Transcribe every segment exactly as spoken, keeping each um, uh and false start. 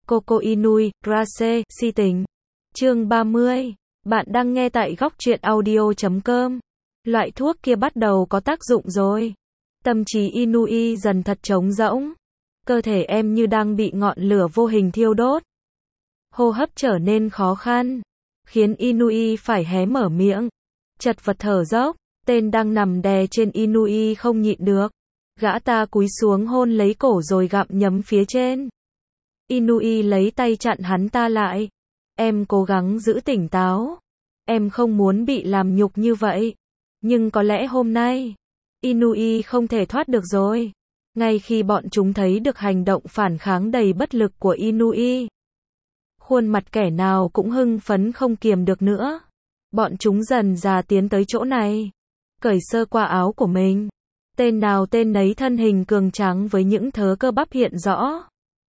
Coco Inui, Grace, si tình. Chương ba mươi. Bạn đang nghe tại góc truyện audio chấm com. Loại thuốc kia bắt đầu có tác dụng rồi. Tâm trí Inui dần thật trống rỗng. Cơ thể em như đang bị ngọn lửa vô hình thiêu đốt. Hô hấp trở nên khó khăn, khiến Inui phải hé mở miệng, chật vật thở dốc. Tên đang nằm đè trên Inui không nhịn được. Gã ta cúi xuống hôn lấy cổ rồi gặm nhấm phía trên. Inui lấy tay chặn hắn ta lại. Em cố gắng giữ tỉnh táo. Em không muốn bị làm nhục như vậy. Nhưng có lẽ hôm nay, Inui không thể thoát được rồi. Ngay khi bọn chúng thấy được hành động phản kháng đầy bất lực của Inui, khuôn mặt kẻ nào cũng hưng phấn không kiềm được nữa. Bọn chúng dần dà tiến tới chỗ này, cởi sơ qua áo của mình. Tên nào tên nấy thân hình cường tráng với những thớ cơ bắp hiện rõ.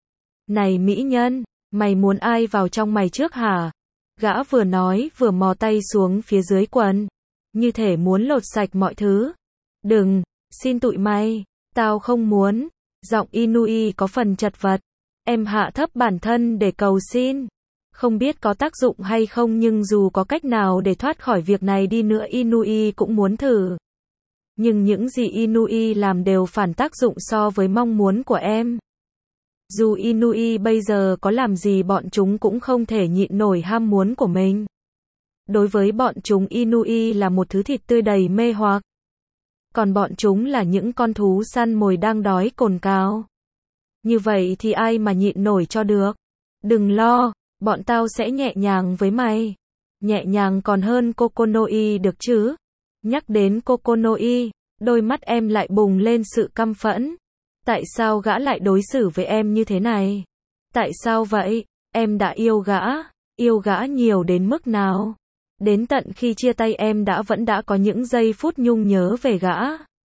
Này mỹ nhân, mày muốn ai vào trong mày trước hả? Gã vừa nói vừa mò tay xuống phía dưới quần, như thể muốn lột sạch mọi thứ. Đừng, xin tụi mày, tao không muốn. Giọng Inui có phần chật vật. Em hạ thấp bản thân để cầu xin. Không biết có tác dụng hay không, nhưng dù có cách nào để thoát khỏi việc này đi nữa Inui cũng muốn thử. Nhưng những gì Inui làm đều phản tác dụng so với mong muốn của em. Dù Inui bây giờ có làm gì bọn chúng cũng không thể nhịn nổi ham muốn của mình. Đối với bọn chúng Inui là một thứ thịt tươi đầy mê hoặc. Còn bọn chúng là những con thú săn mồi đang đói cồn cào. Như vậy thì ai mà nhịn nổi cho được. Đừng lo, bọn tao sẽ nhẹ nhàng với mày. Nhẹ nhàng còn hơn Kokonoi được chứ. Nhắc đến Kokonoi, đôi mắt em lại bùng lên sự căm phẫn. Tại sao gã lại đối xử với em như thế này? Tại sao vậy? Em đã yêu gã, yêu gã nhiều đến mức nào? Đến tận khi chia tay em đã vẫn đã có những giây phút nhung nhớ về gã.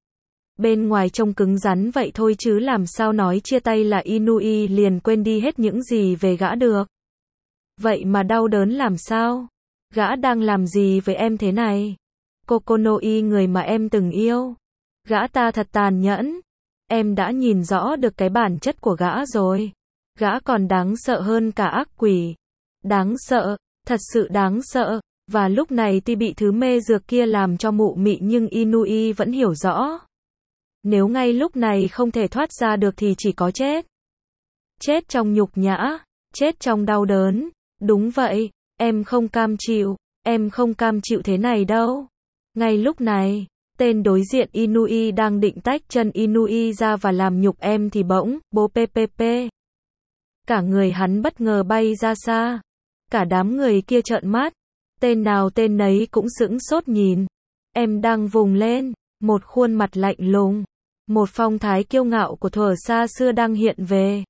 Bên ngoài trông cứng rắn vậy thôi chứ làm sao nói chia tay là Inui liền quên đi hết những gì về gã được. Vậy mà đau đớn làm sao? Gã đang làm gì với em thế này? Kokonoi, người mà em từng yêu. Gã ta thật tàn nhẫn. Em đã nhìn rõ được cái bản chất của gã rồi. Gã còn đáng sợ hơn cả ác quỷ. Đáng sợ, thật sự đáng sợ. Và lúc này tuy bị thứ mê dược kia làm cho mụ mị nhưng Inui vẫn hiểu rõ. Nếu ngay lúc này không thể thoát ra được thì chỉ có chết. Chết trong nhục nhã, chết trong đau đớn. Đúng vậy, em không cam chịu, em không cam chịu thế này đâu. Ngay lúc này, tên đối diện Inui đang định tách chân Inui ra và làm nhục em thì bỗng, bố ppp. Cả người hắn bất ngờ bay ra xa. Cả đám người kia trợn mắt. Tên nào tên nấy cũng sững sốt nhìn. Em đang vùng lên, một khuôn mặt lạnh lùng, một phong thái kiêu ngạo của thuở xa xưa đang hiện về.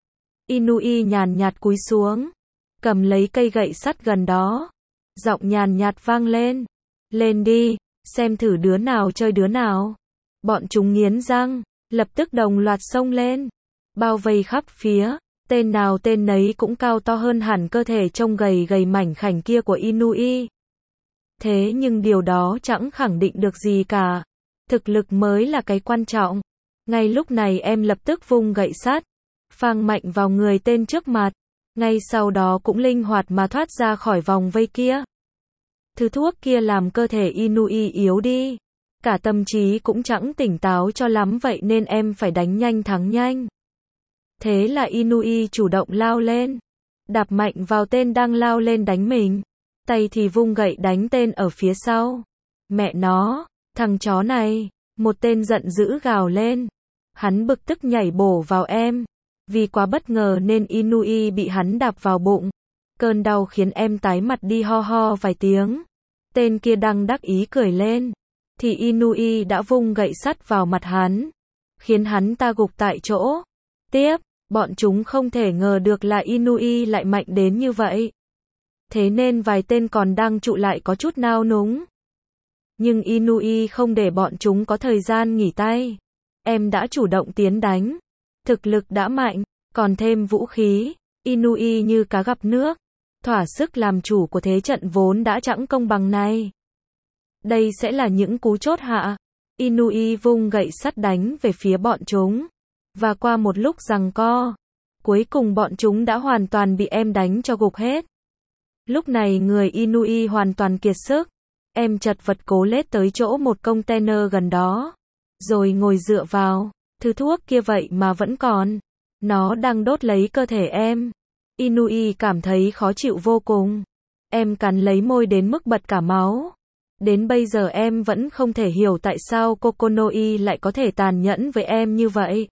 Inui nhàn nhạt cúi xuống, cầm lấy cây gậy sắt gần đó. Giọng nhàn nhạt vang lên. Lên đi, xem thử đứa nào chơi đứa nào. Bọn chúng nghiến răng, lập tức đồng loạt xông lên, bao vây khắp phía. Tên nào tên nấy cũng cao to hơn hẳn cơ thể trông gầy gầy mảnh khảnh kia của Inui. Thế nhưng điều đó chẳng khẳng định được gì cả. Thực lực mới là cái quan trọng. Ngay lúc này em lập tức vung gậy sắt, phang mạnh vào người tên trước mặt. Ngay sau đó cũng linh hoạt mà thoát ra khỏi vòng vây kia. Thứ thuốc kia làm cơ thể Inui yếu đi. Cả tâm trí cũng chẳng tỉnh táo cho lắm, vậy nên em phải đánh nhanh thắng nhanh. Thế là Inui chủ động lao lên, đạp mạnh vào tên đang lao lên đánh mình. Tay thì vung gậy đánh tên ở phía sau. Mẹ nó, thằng chó này, một tên giận dữ gào lên. Hắn bực tức nhảy bổ vào em. Vì quá bất ngờ nên Inui bị hắn đạp vào bụng. Cơn đau khiến em tái mặt đi ho ho vài tiếng. Tên kia đang đắc ý cười lên, thì Inui đã vung gậy sắt vào mặt hắn, khiến hắn ta gục tại chỗ. Tiếp, bọn chúng không thể ngờ được là Inui lại mạnh đến như vậy. Thế nên vài tên còn đang trụ lại có chút nao núng. Nhưng Inui không để bọn chúng có thời gian nghỉ tay. Em đã chủ động tiến đánh. Thực lực đã mạnh, còn thêm vũ khí. Inui như cá gặp nước. Thỏa sức làm chủ của thế trận vốn đã chẳng công bằng này. Đây sẽ là những cú chốt hạ. Inui vung gậy sắt đánh về phía bọn chúng. Và qua một lúc giằng co, Cuối cùng bọn chúng đã hoàn toàn bị em đánh cho gục hết. Lúc này người Inui hoàn toàn kiệt sức. Em chật vật cố lết tới chỗ một container gần đó. Rồi ngồi dựa vào. Thứ thuốc kia vậy mà vẫn còn. Nó đang đốt lấy cơ thể em. Inui cảm thấy khó chịu vô cùng. Em cắn lấy môi đến mức bật cả máu. Đến bây giờ em vẫn không thể hiểu tại sao Kokonoi lại có thể tàn nhẫn với em như vậy.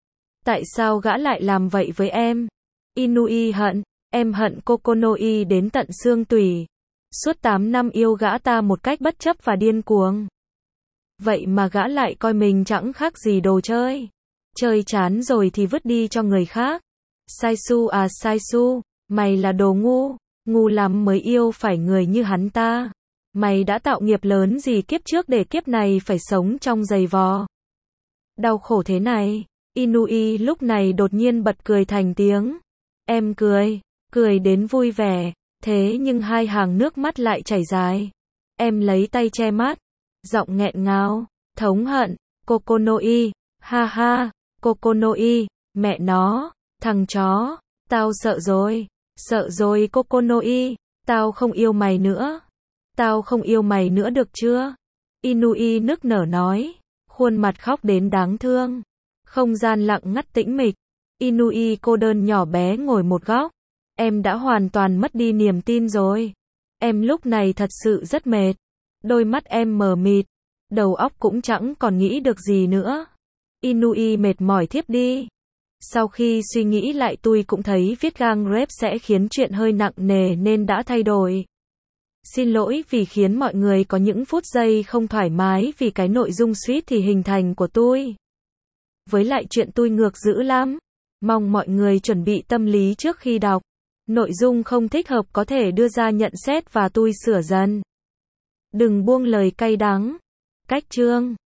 Tại sao gã lại làm vậy với em? Inui hận, em hận Kokonoi đến tận xương tủy. Suốt tám năm yêu gã ta một cách bất chấp và điên cuồng. Vậy mà gã lại coi mình chẳng khác gì đồ chơi. Chơi chán rồi thì vứt đi cho người khác. Saisu à Saisu, mày là đồ ngu, ngu lắm mới yêu phải người như hắn ta. Mày đã tạo nghiệp lớn gì kiếp trước để kiếp này phải sống trong giày vò. Đau khổ thế này. Inui lúc này đột nhiên bật cười thành tiếng. Em cười, cười đến vui vẻ, thế nhưng hai hàng nước mắt lại chảy dài. Em lấy tay che mắt, giọng nghẹn ngào, thống hận, Kokonoi, ha ha, Kokonoi, mẹ nó, thằng chó, tao sợ rồi, sợ rồi Kokonoi, tao không yêu mày nữa. Tao không yêu mày nữa được chưa? Inui nức nở nói, khuôn mặt khóc đến đáng thương. Không gian lặng ngắt tĩnh mịch. Inui cô đơn nhỏ bé ngồi một góc. Em đã hoàn toàn mất đi niềm tin rồi. Em lúc này thật sự rất mệt. Đôi mắt em mờ mịt. Đầu óc cũng chẳng còn nghĩ được gì nữa. Inui mệt mỏi thiếp đi. Sau khi suy nghĩ lại tôi cũng thấy viết gang rap sẽ khiến chuyện hơi nặng nề nên đã thay đổi. Xin lỗi vì khiến mọi người có những phút giây không thoải mái vì cái nội dung suýt thì hình thành của tôi. Với lại chuyện tôi ngược dữ lắm. Mong mọi người chuẩn bị tâm lý trước khi đọc. Nội dung không thích hợp có thể đưa ra nhận xét và tôi sửa dần. Đừng buông lời cay đắng. Cách chương